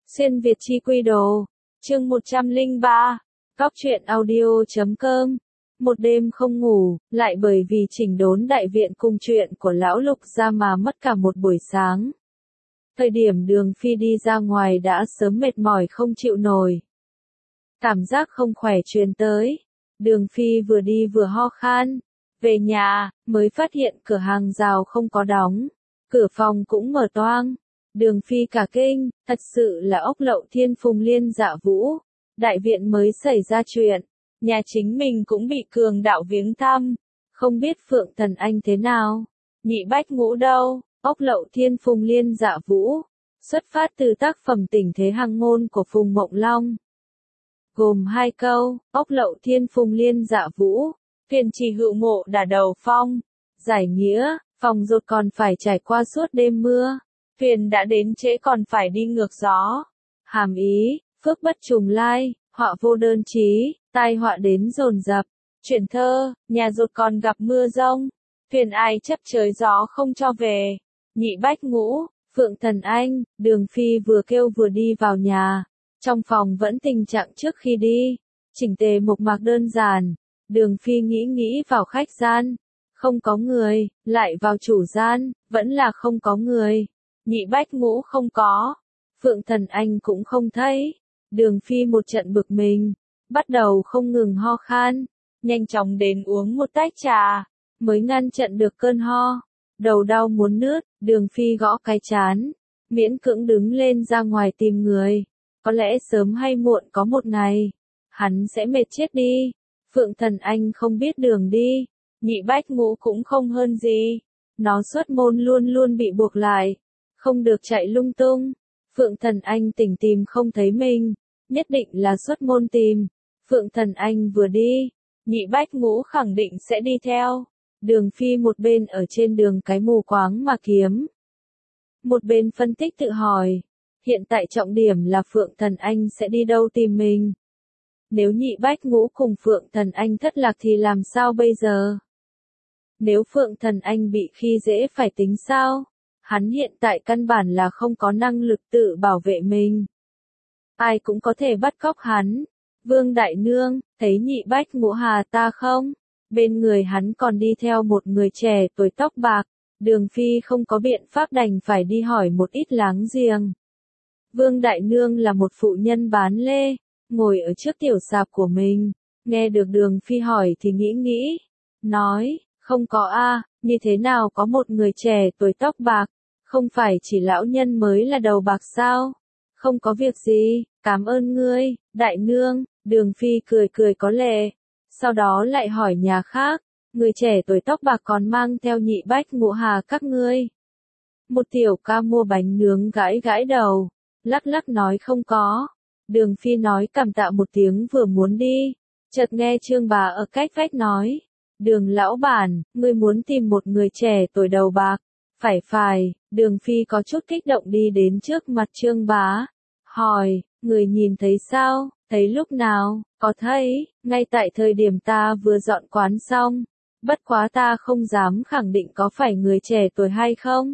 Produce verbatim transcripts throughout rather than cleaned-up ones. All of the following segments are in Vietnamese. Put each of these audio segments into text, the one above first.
Xuyên Việt chi quy đồ. Chương một trăm lẻ ba. Góc truyện audio chấm com. Một đêm không ngủ, lại bởi vì chỉnh đốn đại viện cùng chuyện của lão Lục ra mà mất cả một buổi sáng. Thời điểm Đường Phi đi ra ngoài đã sớm mệt mỏi không chịu nổi. Cảm giác không khỏe truyền tới. Đường Phi vừa đi vừa ho khan. Về nhà, mới phát hiện cửa hàng rào không có đóng. Cửa phòng cũng mở toang. Đường Phi cả kinh, thật sự là ốc lậu Thiên Phùng Liên Dạ Vũ. Đại viện mới xảy ra chuyện. Nhà chính mình cũng bị cường đạo viếng thăm. Không biết Phượng Thần Anh thế nào. Nhị Bách Ngũ đâu. Ốc lậu Thiên Phùng Liên Dạ Vũ. Xuất phát từ tác phẩm Tình Thế Hằng Ngôn của Phùng Mộng Long. Gồm hai câu, ốc lậu Thiên Phùng Liên Dạ Vũ. Thuyền trì hữu ngộ đả đầu phong. Giải nghĩa, phòng rột còn phải trải qua suốt đêm mưa. Thuyền đã đến trễ còn phải đi ngược gió. Hàm ý, phước bất trùng lai, họa vô đơn chí, tai họa đến dồn dập. Chuyển thơ, nhà rột còn gặp mưa rông. Thuyền ai chấp chới gió không cho về. Nhị Bách Ngũ, Phượng Thần Anh, Đường Phi vừa kêu vừa đi vào nhà. Trong phòng vẫn tình trạng trước khi đi. Chỉnh tề mộc mạc đơn giản. Đường Phi nghĩ nghĩ vào khách gian. Không có người, lại vào chủ gian, vẫn là không có người. Nhị Bách Ngũ không có. Phượng Thần Anh cũng không thấy. Đường Phi một trận bực mình. Bắt đầu không ngừng ho khan. Nhanh chóng đến uống một tách trà. Mới ngăn chặn được cơn ho. Đầu đau muốn nứt, Đường Phi gõ cái chán. Miễn cưỡng đứng lên ra ngoài tìm người. Có lẽ sớm hay muộn có một ngày. Hắn sẽ mệt chết đi. Phượng Thần Anh không biết đường đi. Nhị Bách Ngũ cũng không hơn gì. Nó xuất môn luôn luôn bị buộc lại. Không được chạy lung tung. Phượng Thần Anh tỉnh tìm không thấy mình. Nhất định là xuất môn tìm. Phượng Thần Anh vừa đi. Nhị Bách Ngũ khẳng định sẽ đi theo. Đường Phi một bên ở trên đường cái mù quáng mà kiếm. Một bên phân tích tự hỏi. Hiện tại trọng điểm là Phượng Thần Anh sẽ đi đâu tìm mình. Nếu Nhị Bách Ngũ cùng Phượng Thần Anh thất lạc thì làm sao bây giờ? Nếu Phượng Thần Anh bị khi dễ phải tính sao? Hắn hiện tại căn bản là không có năng lực tự bảo vệ mình. Ai cũng có thể bắt cóc hắn. Vương Đại Nương, thấy Nhị Bách Ngũ hà ta không? Bên người hắn còn đi theo một người trẻ tuổi tóc bạc. Đường Phi không có biện pháp đành phải đi hỏi một ít láng giềng. Vương Đại Nương là một phụ nhân bán lê. Ngồi ở trước tiểu sạp của mình. Nghe được Đường Phi hỏi thì nghĩ nghĩ. Nói, không có a, như thế nào có một người trẻ tuổi tóc bạc. Không phải chỉ lão nhân mới là đầu bạc sao? Không có việc gì, cảm ơn ngươi, Đại Nương. Đường Phi cười cười có lệ. Sau đó lại hỏi nhà khác. Người trẻ tuổi tóc bạc còn mang theo Nhị Bách Ngũ hà các ngươi. Một tiểu ca mua bánh nướng gãi gãi đầu. Lắc lắc nói không có. Đường Phi nói cảm tạ một tiếng vừa muốn đi. Chợt nghe Trương bà ở cách vách nói. Đường lão bản, ngươi muốn tìm một người trẻ tuổi đầu bạc. Phải phải, Đường Phi có chút kích động đi đến trước mặt Trương bá. Hỏi, người nhìn thấy sao, thấy lúc nào, có thấy, ngay tại thời điểm ta vừa dọn quán xong. Bất quá ta không dám khẳng định có phải người trẻ tuổi hay không.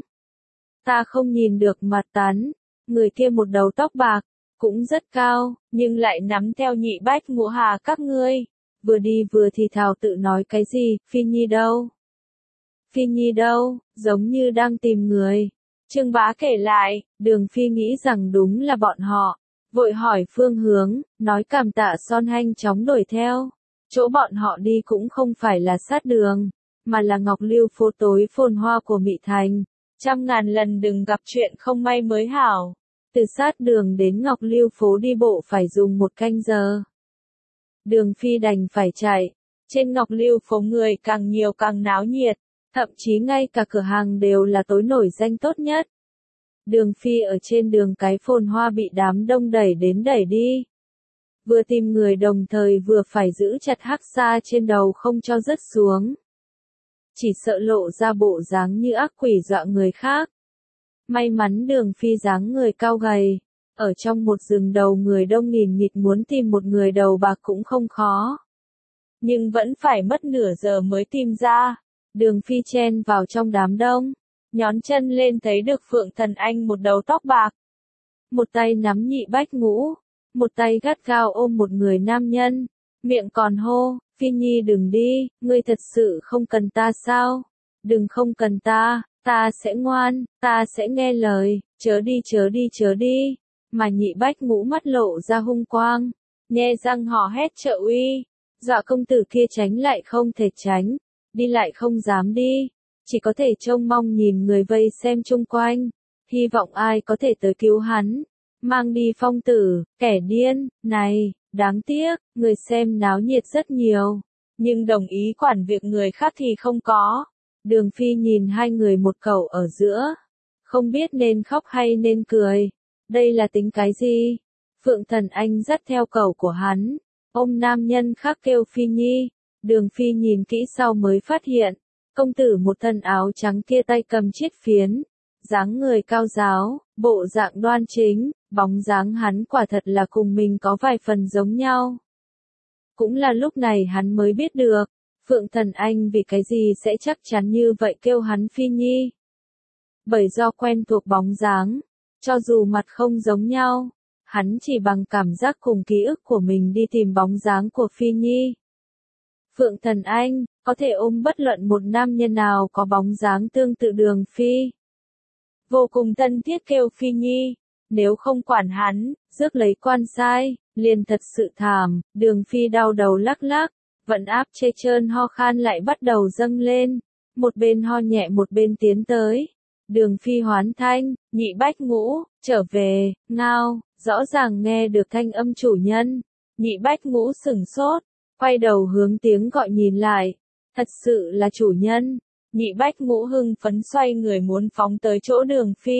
Ta không nhìn được mặt tán, người kia một đầu tóc bạc. Cũng rất cao, nhưng lại nắm theo Nhị Bách Ngũ hà các ngươi. Vừa đi vừa thì thào tự nói cái gì, Phi Nhi đâu? Phi Nhi đâu, giống như đang tìm người. Trương bá kể lại, Đường Phi nghĩ rằng đúng là bọn họ. Vội hỏi phương hướng, nói cảm tạ son hanh chóng đuổi theo. Chỗ bọn họ đi cũng không phải là sát đường, mà là Ngọc Lưu phố tối phồn hoa của Mị Thành. Trăm ngàn lần đừng gặp chuyện không may mới hảo. Từ sát đường đến Ngọc Lưu phố đi bộ phải dùng một canh giờ. Đường Phi đành phải chạy. Trên Ngọc Lưu phố người càng nhiều càng náo nhiệt. Thậm chí ngay cả cửa hàng đều là tối nổi danh tốt nhất. Đường Phi ở trên đường cái phồn hoa bị đám đông đẩy đến đẩy đi. Vừa tìm người đồng thời vừa phải giữ chặt hắc sa trên đầu không cho rớt xuống. Chỉ sợ lộ ra bộ dáng như ác quỷ dọa người khác. May mắn Đường Phi dáng người cao gầy. Ở trong một rừng đầu người đông nghìn nghịt muốn tìm một người đầu bạc cũng không khó. Nhưng vẫn phải mất nửa giờ mới tìm ra. Đường Phi chen vào trong đám đông. Nhón chân lên thấy được Phượng Thần Anh một đầu tóc bạc. một tay nắm Nhị Bách Ngũ, một tay gắt gao ôm một người nam nhân, miệng còn hô, Phi Nhi đừng đi, ngươi thật sự không cần ta sao? Đừng không cần ta, ta sẽ ngoan, ta sẽ nghe lời, chớ đi chớ đi chớ đi. Mà Nhị Bách Ngũ mắt lộ ra hung quang, nhe răng hò hét trợ uy, dọa công tử kia tránh lại không thể tránh, đi lại không dám đi, chỉ có thể trông mong nhìn người vây xem chung quanh, hy vọng ai có thể tới cứu hắn, mang đi phong tử, kẻ điên, này, đáng tiếc, người xem náo nhiệt rất nhiều, nhưng đồng ý quản việc người khác thì không có. Đường Phi nhìn hai người một cẩu ở giữa, không biết nên khóc hay nên cười, đây là tính cái gì? Phượng Thần Anh dắt theo cẩu của hắn, ôm nam nhân khác kêu Phi Nhi, Đường Phi nhìn kỹ sau mới phát hiện, công tử một thân áo trắng kia tay cầm chiết phiến, dáng người cao ráo, bộ dạng đoan chính, bóng dáng hắn quả thật là cùng mình có vài phần giống nhau. Cũng là lúc này hắn mới biết được, Phượng Thần Anh vì cái gì sẽ chắc chắn như vậy kêu hắn Phi Nhi. Bởi do quen thuộc bóng dáng, cho dù mặt không giống nhau, hắn chỉ bằng cảm giác cùng ký ức của mình đi tìm bóng dáng của Phi Nhi. Phượng Thần Anh, có thể ôm bất luận một nam nhân nào có bóng dáng tương tự Đường Phi. Vô cùng thân thiết kêu Phi Nhi, nếu không quản hắn, rước lấy quan sai, liền thật sự thảm, Đường Phi đau đầu lắc lắc, vận áp chê trơn ho khan lại bắt đầu dâng lên, một bên ho nhẹ một bên tiến tới. Đường Phi hoán thanh, Nhị Bách Ngũ, trở về, ngao, rõ ràng nghe được thanh âm chủ nhân. Nhị Bách Ngũ sửng sốt, quay đầu hướng tiếng gọi nhìn lại, thật sự là chủ nhân. Nhị Bách Ngũ hưng phấn xoay người muốn phóng tới chỗ Đường Phi.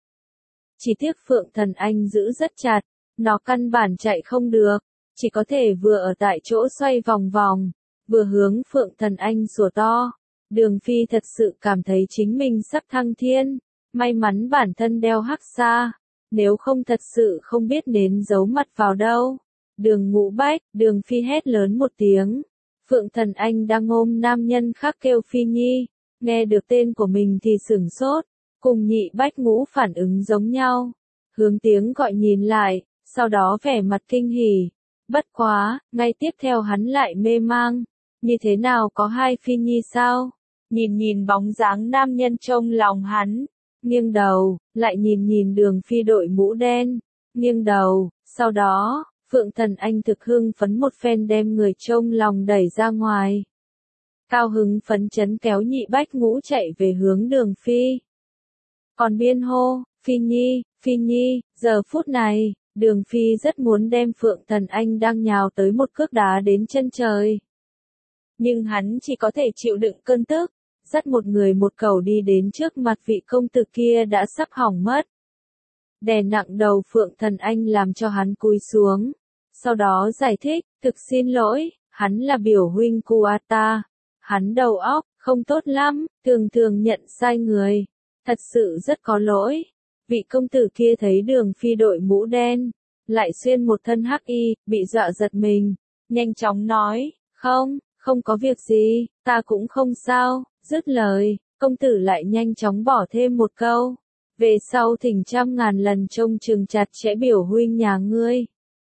Chỉ tiếc Phượng Thần Anh giữ rất chặt, nó căn bản chạy không được, chỉ có thể vừa ở tại chỗ xoay vòng vòng, vừa hướng Phượng Thần Anh sủa to. Đường Phi thật sự cảm thấy chính mình sắp thăng thiên, may mắn bản thân đeo hắc sa, nếu không thật sự không biết nên giấu mặt vào đâu. Đường Ngũ Bách, Đường Phi hét lớn một tiếng, Phượng Thần Anh đang ôm nam nhân khác kêu Phi Nhi, nghe được tên của mình thì sửng sốt, cùng Nhị Bách Ngũ phản ứng giống nhau, hướng tiếng gọi nhìn lại, sau đó vẻ mặt kinh hỉ. Bất quá, ngay tiếp theo hắn lại mê mang, như thế nào có hai Phi Nhi sao? Nhìn nhìn bóng dáng nam nhân trong lòng hắn, nghiêng đầu, lại nhìn nhìn Đường Phi đội mũ đen, nghiêng đầu, sau đó, Phượng Thần Anh thực hưng phấn một phen đem người trong lòng đẩy ra ngoài. Cao hứng phấn chấn kéo Nhị Bách Ngũ chạy về hướng Đường Phi. Còn biên hô, Phi Nhi, Phi Nhi, giờ phút này, Đường Phi rất muốn đem Phượng Thần Anh đang nhào tới một cước đá đến chân trời. Nhưng hắn chỉ có thể chịu đựng cơn tức, dắt một người một cẩu đi đến trước mặt vị công tử kia đã sắp hỏng mất. Đè nặng đầu Phượng Thần Anh làm cho hắn cúi xuống, sau đó giải thích, thực xin lỗi, hắn là biểu huynh của ta, hắn đầu óc, không tốt lắm, thường thường nhận sai người, thật sự rất có lỗi. Vị công tử kia thấy Đường Phi đội mũ đen, lại xuyên một thân hắc y, bị dọa giật mình, nhanh chóng nói, không, không có việc gì, ta cũng không sao, dứt lời, công tử lại nhanh chóng bỏ thêm một câu, về sau thỉnh trăm ngàn lần trông chừng chặt chẽ biểu huynh nhà ngươi.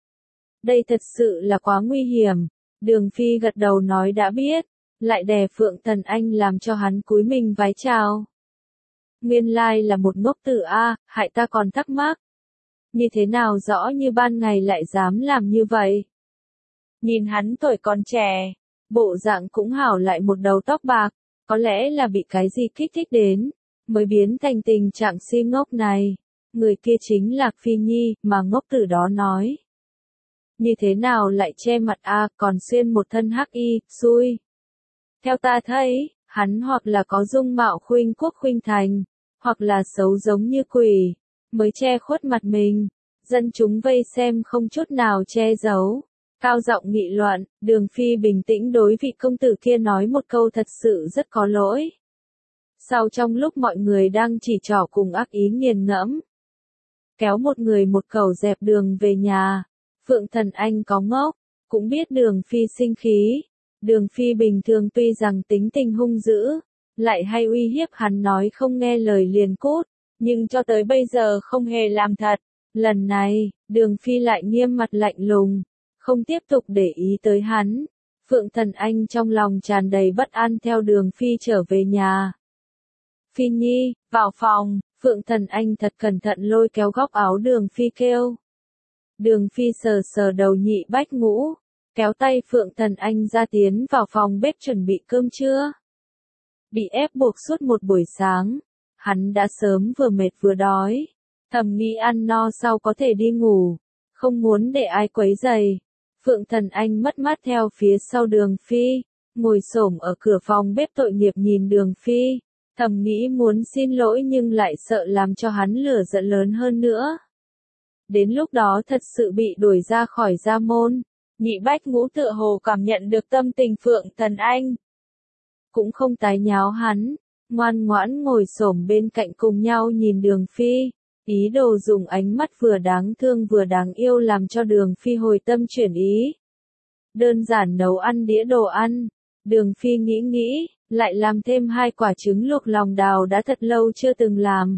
Đây thật sự là quá nguy hiểm, Đường Phi gật đầu nói đã biết, lại đè Phượng Thần Anh làm cho hắn cúi mình vái chào. Nguyên lai là một ngốc tử a, hại ta còn thắc mắc. Như thế nào rõ như ban ngày lại dám làm như vậy? Nhìn hắn tuổi còn trẻ, bộ dạng cũng hảo lại một đầu tóc bạc, có lẽ là bị cái gì kích thích đến, mới biến thành tình trạng si ngốc này. Người kia chính là Phi Nhi, mà ngốc tử đó nói. Như thế nào lại che mặt a, còn xuyên một thân hắc y, xui. Theo ta thấy, hắn hoặc là có dung mạo khuynh quốc khuynh thành, hoặc là xấu giống như quỷ, mới che khuất mặt mình. Dân chúng vây xem không chút nào che giấu, cao giọng nghị luận. Đường Phi bình tĩnh đối vị công tử kia nói một câu thật sự rất có lỗi. Sau trong lúc mọi người đang chỉ trỏ cùng ác ý nghiền ngẫm, kéo một người một cẩu dẹp đường về nhà, Phượng Thần Anh có ngốc, cũng biết Đường Phi sinh khí. Đường Phi bình thường tuy rằng tính tình hung dữ, lại hay uy hiếp hắn nói không nghe lời liền cút, nhưng cho tới bây giờ không hề làm thật. Lần này, Đường Phi lại nghiêm mặt lạnh lùng, không tiếp tục để ý tới hắn. Phượng Thần Anh trong lòng tràn đầy bất an theo Đường Phi trở về nhà. Phi Nhi, vào phòng, Phượng Thần Anh thật cẩn thận lôi kéo góc áo Đường Phi kêu. Đường Phi sờ sờ đầu Nhị Bách Ngũ, kéo tay Phượng Thần Anh ra tiến vào phòng bếp chuẩn bị cơm trưa. Bị ép buộc suốt một buổi sáng, hắn đã sớm vừa mệt vừa đói, thầm nghĩ ăn no sau có thể đi ngủ, không muốn để ai quấy rầy. Phượng Thần Anh mất mát theo phía sau Đường Phi, ngồi xổm ở cửa phòng bếp tội nghiệp nhìn Đường Phi, thầm nghĩ muốn xin lỗi nhưng lại sợ làm cho hắn lửa giận lớn hơn nữa. Đến lúc đó thật sự bị đuổi ra khỏi gia môn. Nhị Bách Ngũ tựa hồ cảm nhận được tâm tình Phượng Thần Anh, cũng không tái nháo hắn, ngoan ngoãn ngồi xổm bên cạnh cùng nhau nhìn Đường Phi, ý đồ dùng ánh mắt vừa đáng thương vừa đáng yêu làm cho Đường Phi hồi tâm chuyển ý. Đơn giản nấu ăn đĩa đồ ăn, Đường Phi nghĩ nghĩ, lại làm thêm hai quả trứng luộc lòng đào đã thật lâu chưa từng làm.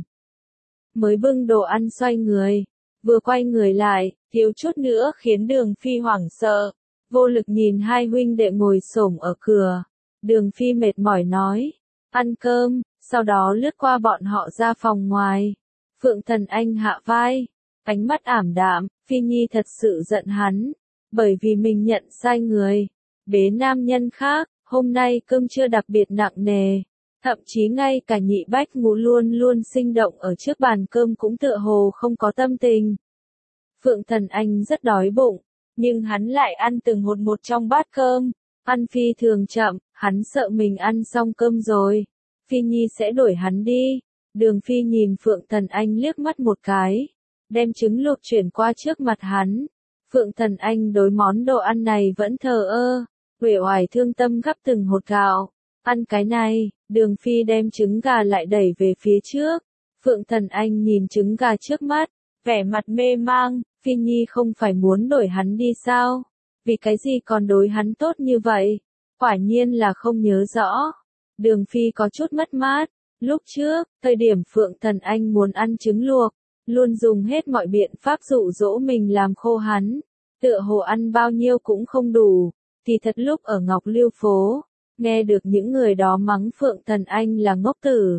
Mới bưng đồ ăn xoay người, vừa quay người lại, thiếu chút nữa khiến Đường Phi hoảng sợ, vô lực nhìn hai huynh đệ ngồi xổm ở cửa. Đường Phi mệt mỏi nói, ăn cơm, sau đó lướt qua bọn họ ra phòng ngoài. Phượng Thần Anh hạ vai, ánh mắt ảm đạm, Phi Nhi thật sự giận hắn, bởi vì mình nhận sai người, bế nam nhân khác, hôm nay cơm trưa đặc biệt nặng nề, thậm chí ngay cả Nhị Bách Ngũ luôn luôn sinh động ở trước bàn cơm cũng tựa hồ không có tâm tình. Phượng Thần Anh rất đói bụng, nhưng hắn lại ăn từng hột một trong bát cơm, ăn phi thường chậm, hắn sợ mình ăn xong cơm rồi, Phi Nhi sẽ đuổi hắn đi. Đường Phi nhìn Phượng Thần Anh liếc mắt một cái, đem trứng luộc chuyển qua trước mặt hắn. Phượng Thần Anh đối món đồ ăn này vẫn thờ ơ, uể oải thương tâm gắp từng hột gạo. Ăn cái này, Đường Phi đem trứng gà lại đẩy về phía trước. Phượng Thần Anh nhìn trứng gà trước mắt, vẻ mặt mê mang, Phi Nhi không phải muốn đuổi hắn đi sao? Vì cái gì còn đối hắn tốt như vậy? Quả nhiên là không nhớ rõ. Đường Phi có chút mất mát. Lúc trước, thời điểm Phượng Thần Anh muốn ăn trứng luộc, luôn dùng hết mọi biện pháp dụ dỗ mình làm khô hắn. Tựa hồ ăn bao nhiêu cũng không đủ. Thì thật lúc ở Ngọc Liêu phố, nghe được những người đó mắng Phượng Thần Anh là ngốc tử.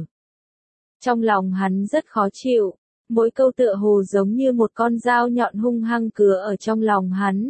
Trong lòng hắn rất khó chịu. Mỗi câu tựa hồ giống như một con dao nhọn hung hăng cứa ở trong lòng hắn.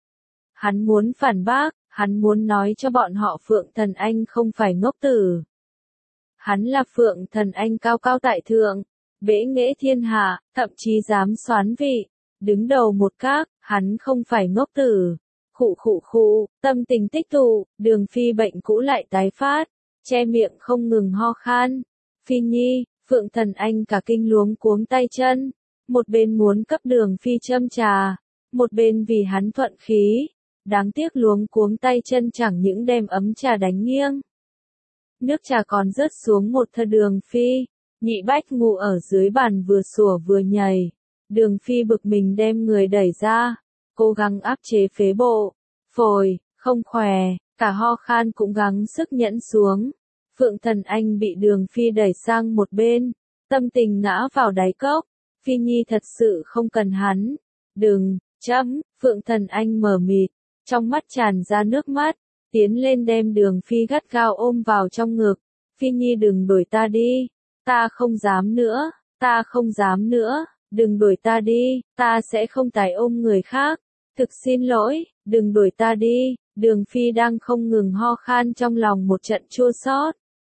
Hắn muốn phản bác, hắn muốn nói cho bọn họ Phượng Thần Anh không phải ngốc tử. Hắn là Phượng Thần Anh cao cao tại thượng, bẽ nghễ thiên hạ, thậm chí dám soán vị, đứng đầu một các, hắn không phải ngốc tử. Khụ khụ khụ, tâm tình tích tụ, Đường Phi bệnh cũ lại tái phát, che miệng không ngừng ho khan. Phi Nhi, Phượng Thần Anh cả kinh luống cuống tay chân, một bên muốn cấp Đường Phi châm trà, một bên vì hắn thuận khí, đáng tiếc luống cuống tay chân chẳng những đem ấm trà đánh nghiêng. Nước trà còn rớt xuống một thơ Đường Phi, Nhị Bách Ngũ ở dưới bàn vừa sủa vừa nhảy. Đường Phi bực mình đem người đẩy ra, cố gắng áp chế phế bộ, phổi, không khỏe, cả ho khan cũng gắng sức nhẫn xuống. Phượng Thần Anh bị Đường Phi đẩy sang một bên, tâm tình ngã vào đáy cốc. Phi Nhi thật sự không cần hắn. Đừng, chấm, Phượng Thần Anh mờ mịt, trong mắt tràn ra nước mắt, tiến lên đem Đường Phi gắt gao ôm vào trong ngực. Phi Nhi đừng đuổi ta đi, ta không dám nữa, ta không dám nữa, đừng đuổi ta đi, ta sẽ không tái ôm người khác. Thực xin lỗi, đừng đuổi ta đi. Đường Phi đang không ngừng ho khan trong lòng một trận chua xót.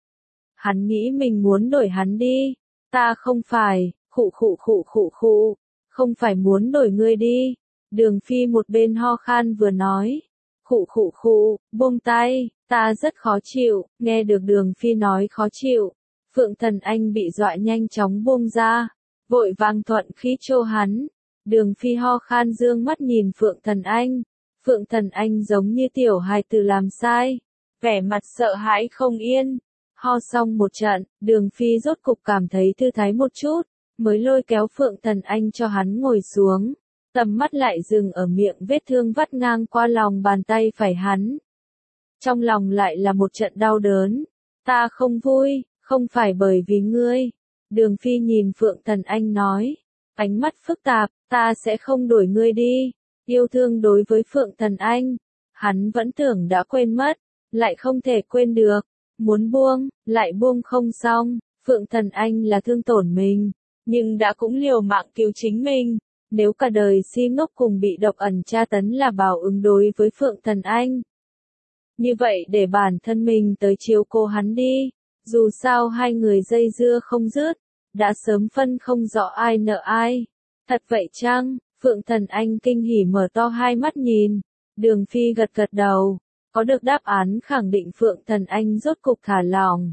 Hắn nghĩ mình muốn đuổi hắn đi. Ta không phải, khụ khụ khụ khụ khụ, không phải muốn đuổi ngươi đi. Đường Phi một bên ho khan vừa nói. Khụ khụ khụ, buông tay, ta rất khó chịu. Nghe được Đường Phi nói khó chịu, Phượng Thần Anh bị dọa nhanh chóng buông ra, vội vàng thuận khí chô hắn. Đường Phi ho khan dương mắt nhìn Phượng Thần Anh. Phượng Thần Anh giống như tiểu hài tử làm sai, vẻ mặt sợ hãi không yên. Ho xong một trận, Đường Phi rốt cục cảm thấy thư thái một chút, mới lôi kéo Phượng Thần Anh cho hắn ngồi xuống. Tầm mắt lại dừng ở miệng vết thương vắt ngang qua lòng bàn tay phải hắn. Trong lòng lại là một trận đau đớn. Ta không vui, không phải bởi vì ngươi. Đường Phi nhìn Phượng Thần Anh nói. ánh mắt phức tạp, ta sẽ không đuổi ngươi đi. Yêu thương đối với Phượng Thần Anh, hắn vẫn tưởng đã quên mất, lại không thể quên được. Muốn buông, lại buông không xong. Phượng Thần Anh là thương tổn mình, nhưng đã cũng liều mạng cứu chính mình. Nếu cả đời si ngốc cùng bị độc ẩn tra tấn là báo ứng đối với Phượng Thần Anh, như vậy để bản thân mình tới chiếu cố hắn đi. Dù sao hai người dây dưa không dứt, đã sớm phân không rõ ai nợ ai. Thật vậy chăng? Phượng Thần Anh kinh hỉ mở to hai mắt nhìn. Đường Phi gật gật đầu, có được đáp án khẳng định Phượng Thần Anh rốt cục thả lỏng.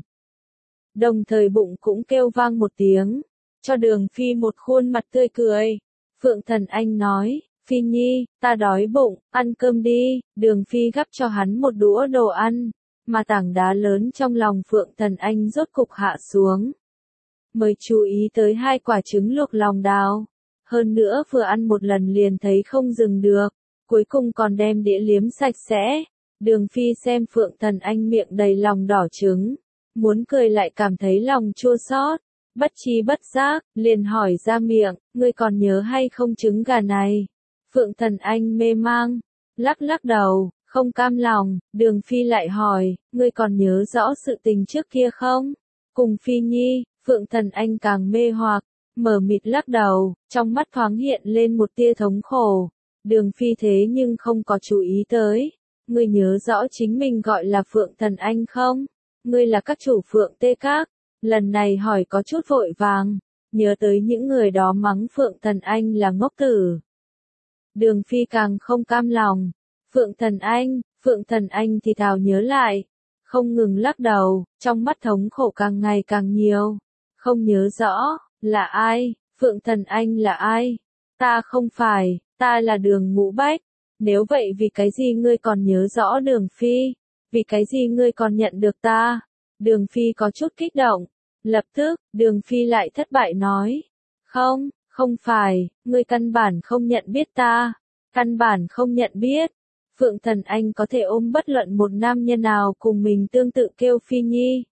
Đồng thời bụng cũng kêu vang một tiếng, cho Đường Phi một khuôn mặt tươi cười. Phượng Thần Anh nói, Phi Nhi, ta đói bụng, ăn cơm đi. Đường Phi gắp cho hắn một đũa đồ ăn, mà tảng đá lớn trong lòng Phượng Thần Anh rốt cục hạ xuống. Mới chú ý tới hai quả trứng luộc lòng đào. Hơn nữa vừa ăn một lần liền thấy không dừng được, cuối cùng còn đem đĩa liếm sạch sẽ. Đường Phi xem Phượng Thần Anh miệng đầy lòng đỏ trứng, muốn cười lại cảm thấy lòng chua xót, bất chi bất giác, liền hỏi ra miệng, ngươi còn nhớ hay không trứng gà này? Phượng Thần Anh mê mang, lắc lắc đầu, không cam lòng. Đường Phi lại hỏi, ngươi còn nhớ rõ sự tình trước kia không? Cùng Phi Nhi. Phượng Thần Anh càng mê hoặc, mờ mịt lắc đầu, trong mắt thoáng hiện lên một tia thống khổ. Đường Phi thế nhưng không có chú ý tới. Ngươi nhớ rõ chính mình gọi là Phượng Thần Anh không? Ngươi là các chủ Phượng Tê Các. Lần này hỏi có chút vội vàng, nhớ tới những người đó mắng Phượng Thần Anh là ngốc tử. Đường Phi càng không cam lòng. Phượng Thần Anh, Phượng Thần Anh thì thào nhớ lại, không ngừng lắc đầu, trong mắt thống khổ càng ngày càng nhiều. Không nhớ rõ, là ai? Phượng Thần Anh là ai? Ta không phải, ta là Đường Ngũ Bách. Nếu vậy vì cái gì ngươi còn nhớ rõ Đường Phi? Vì cái gì ngươi còn nhận được ta? Đường Phi có chút kích động. Lập tức, Đường Phi lại thất bại nói. Không, không phải, ngươi căn bản không nhận biết ta. Căn bản không nhận biết. Phượng Thần Anh có thể ôm bất luận một nam nhân nào cùng mình tương tự kêu Phi Nhi.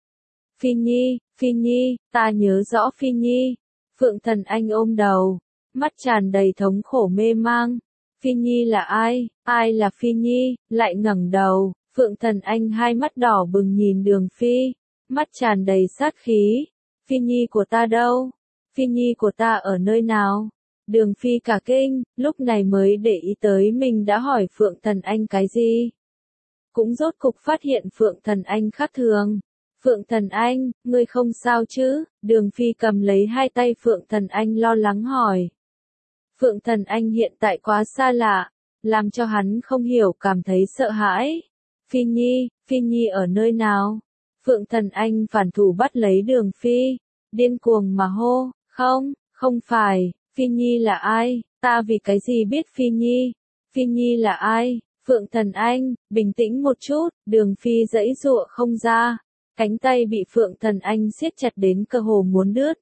Phi Nhi, Phi Nhi, ta nhớ rõ Phi Nhi. Phượng Thần Anh ôm đầu, mắt tràn đầy thống khổ mê mang. Phi Nhi là ai? Ai là Phi Nhi? Lại ngẩng đầu, Phượng Thần Anh hai mắt đỏ bừng nhìn Đường Phi, mắt tràn đầy sát khí. Phi Nhi của ta đâu? Phi Nhi của ta ở nơi nào? Đường Phi cả kinh, lúc này mới để ý tới mình đã hỏi Phượng Thần Anh cái gì. Cũng rốt cục phát hiện Phượng Thần Anh khác thường. Phượng Thần Anh, ngươi không sao chứ? Đường Phi cầm lấy hai tay Phượng Thần Anh lo lắng hỏi. Phượng Thần Anh hiện tại quá xa lạ, làm cho hắn không hiểu cảm thấy sợ hãi. Phi Nhi, Phi Nhi ở nơi nào? Phượng Thần Anh phản thủ bắt lấy Đường Phi, điên cuồng mà hô, không, không phải, Phi Nhi là ai? Ta vì cái gì biết Phi Nhi? Phi Nhi là ai? Phượng Thần Anh, bình tĩnh một chút. Đường Phi giãy giụa không ra, cánh tay bị Phượng Thần Anh siết chặt đến cơ hồ muốn đứt.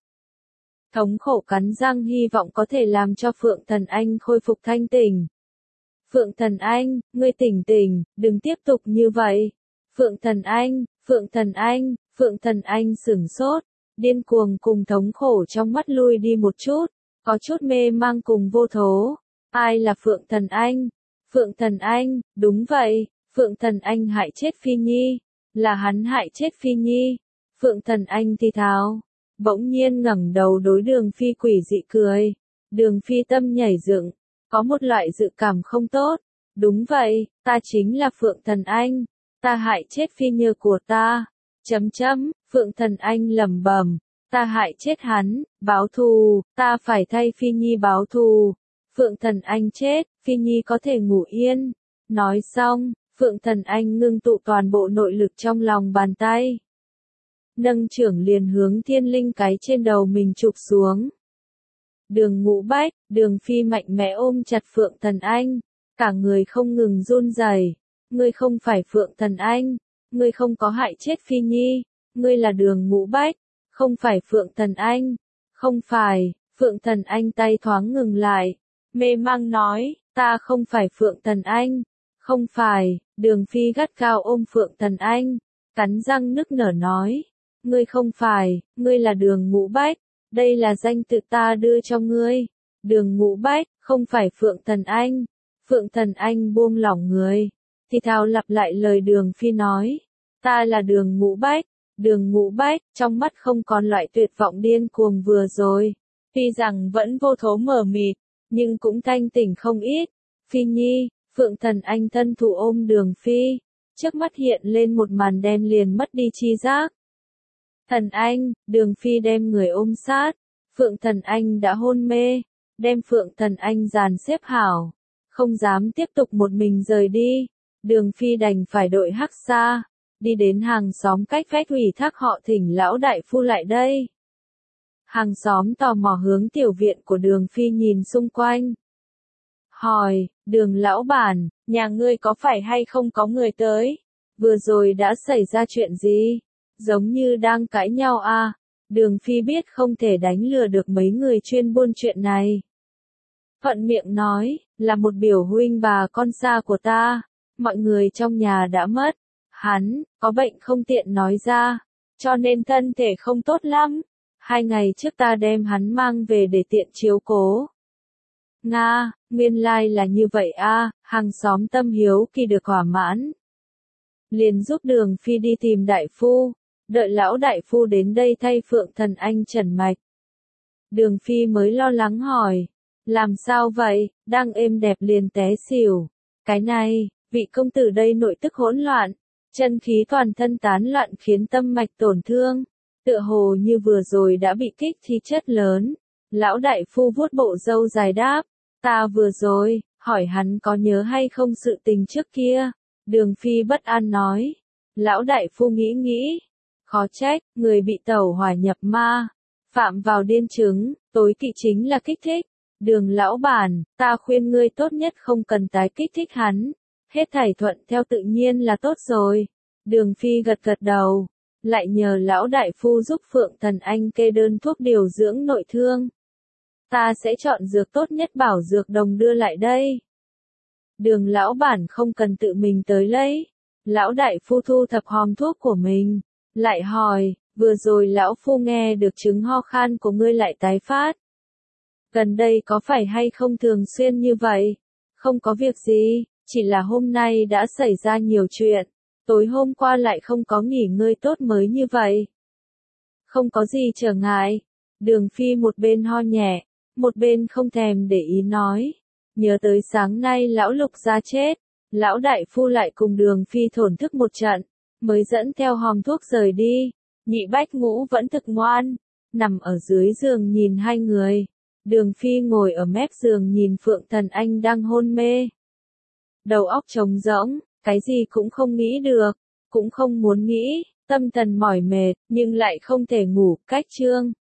Thống khổ cắn răng hy vọng có thể làm cho Phượng Thần Anh khôi phục thanh tỉnh. Phượng Thần Anh, ngươi tỉnh tỉnh, đừng tiếp tục như vậy. Phượng Thần Anh, Phượng Thần Anh, Phượng Thần Anh sửng sốt, điên cuồng cùng thống khổ trong mắt lui đi một chút, có chút mê mang cùng vô thố. Ai là Phượng Thần Anh? Phượng Thần Anh, đúng vậy, Phượng Thần Anh hại chết Phi Nhi, là hắn hại chết Phi Nhi. Phượng Thần Anh thì thào, bỗng nhiên ngẩng đầu đối Đường Phi quỷ dị cười. Đường Phi tâm nhảy dựng, có một loại dự cảm không tốt. Đúng vậy, ta chính là Phượng Thần Anh, ta hại chết Phi Nhi của ta. Chấm chấm, Phượng Thần Anh lẩm bẩm, ta hại chết hắn, báo thù, ta phải thay Phi Nhi báo thù. Phượng Thần Anh chết, Phi Nhi có thể ngủ yên. Nói xong, Phượng Thần Anh ngưng tụ toàn bộ nội lực trong lòng bàn tay, nâng trưởng liền hướng thiên linh cái trên đầu mình chụp xuống. Đường Ngũ Bách, Đường Phi mạnh mẽ ôm chặt Phượng Thần Anh, cả người không ngừng run rẩy. Ngươi không phải Phượng Thần Anh, ngươi không có hại chết Phi Nhi, ngươi là Đường Ngũ Bách, không phải Phượng Thần Anh, không phải. Phượng Thần Anh tay thoáng ngừng lại, mê mang nói, ta không phải Phượng Thần Anh, không phải. Đường Phi gắt gao ôm Phượng Thần Anh, cắn răng nức nở nói, ngươi không phải, ngươi là Đường Ngũ Bách. đây là danh tự ta đưa cho ngươi. Đường Ngũ Bách, không phải Phượng Thần Anh. Phượng Thần Anh buông lỏng người, thì thào lặp lại lời Đường Phi nói. Ta là Đường Ngũ Bách. Đường Ngũ Bách, trong mắt không còn loại tuyệt vọng điên cuồng vừa rồi. Tuy rằng vẫn vô thố mờ mịt, nhưng cũng thanh tỉnh không ít. Phi Nhi, Phượng Thần Anh thân thủ ôm Đường Phi. Trước mắt hiện lên một màn đen liền mất đi chi giác. Thần Anh, Đường Phi đem người ôm sát. Phượng Thần Anh đã hôn mê. Đem Phượng Thần Anh dàn xếp hảo. Không dám tiếp tục một mình rời đi. Đường Phi đành phải đội hắc xa. Đi đến hàng xóm cách vách ủy thác họ thỉnh lão đại phu lại đây. Hàng xóm tò mò hướng tiểu viện của Đường Phi nhìn xung quanh. Hỏi, Đường lão bản, nhà ngươi có phải hay không có người tới? Vừa rồi đã xảy ra chuyện gì? Giống như đang cãi nhau à? Đường Phi biết không thể đánh lừa được mấy người chuyên buôn chuyện này. Thuận miệng nói, là một biểu huynh bà con xa của ta. Mọi người trong nhà đã mất. Hắn, có bệnh không tiện nói ra. Cho nên thân thể không tốt lắm. Hai ngày trước ta đem hắn mang về để tiện chiếu cố. Nga, nguyên lai là như vậy a, hàng xóm tâm hiếu kỳ được thỏa mãn. Liền giúp Đường Phi đi tìm đại phu, đợi lão đại phu đến đây thay Phượng Thần Anh trần mạch. Đường Phi mới lo lắng hỏi, làm sao vậy, đang êm đẹp liền té xỉu. Cái này, vị công tử đây nội tức hỗn loạn, chân khí toàn thân tán loạn khiến tâm mạch tổn thương, tựa hồ như vừa rồi đã bị kích khí chất lớn. Lão đại phu vuốt bộ râu dài đáp, ta vừa rồi, hỏi hắn có nhớ hay không sự tình trước kia. Đường Phi bất an nói. Lão đại phu nghĩ nghĩ. Khó trách, người bị tẩu hỏa nhập ma. Phạm vào điên chứng, tối kỵ chính là kích thích. Đường lão bản, ta khuyên ngươi tốt nhất không cần tái kích thích hắn. Hết thảy thuận theo tự nhiên là tốt rồi. Đường Phi gật gật đầu. Lại nhờ lão đại phu giúp Phượng Thần Anh kê đơn thuốc điều dưỡng nội thương. Ta sẽ chọn dược tốt nhất bảo dược đồng đưa lại đây. Đường lão bản không cần tự mình tới lấy. Lão đại phu thu thập hòm thuốc của mình. Lại hỏi, vừa rồi lão phu nghe được chứng ho khan của ngươi lại tái phát. Gần đây có phải hay không thường xuyên như vậy? Không có việc gì, chỉ là hôm nay đã xảy ra nhiều chuyện. Tối hôm qua lại không có nghỉ ngơi tốt mới như vậy. Không có gì trở ngại. Đường Phi một bên ho nhẹ, một bên không thèm để ý nói. Nhớ tới sáng nay lão Lục ra chết, lão đại phu lại cùng Đường Phi thổn thức một trận, mới dẫn theo hòm thuốc rời đi. Nhị Bách Ngũ vẫn thực ngoan, nằm ở dưới giường nhìn hai người. Đường Phi ngồi ở mép giường nhìn Phượng Thần Anh đang hôn mê. Đầu óc trống rỗng, cái gì cũng không nghĩ được, cũng không muốn nghĩ, tâm thần mỏi mệt, nhưng lại không thể ngủ, cách chương.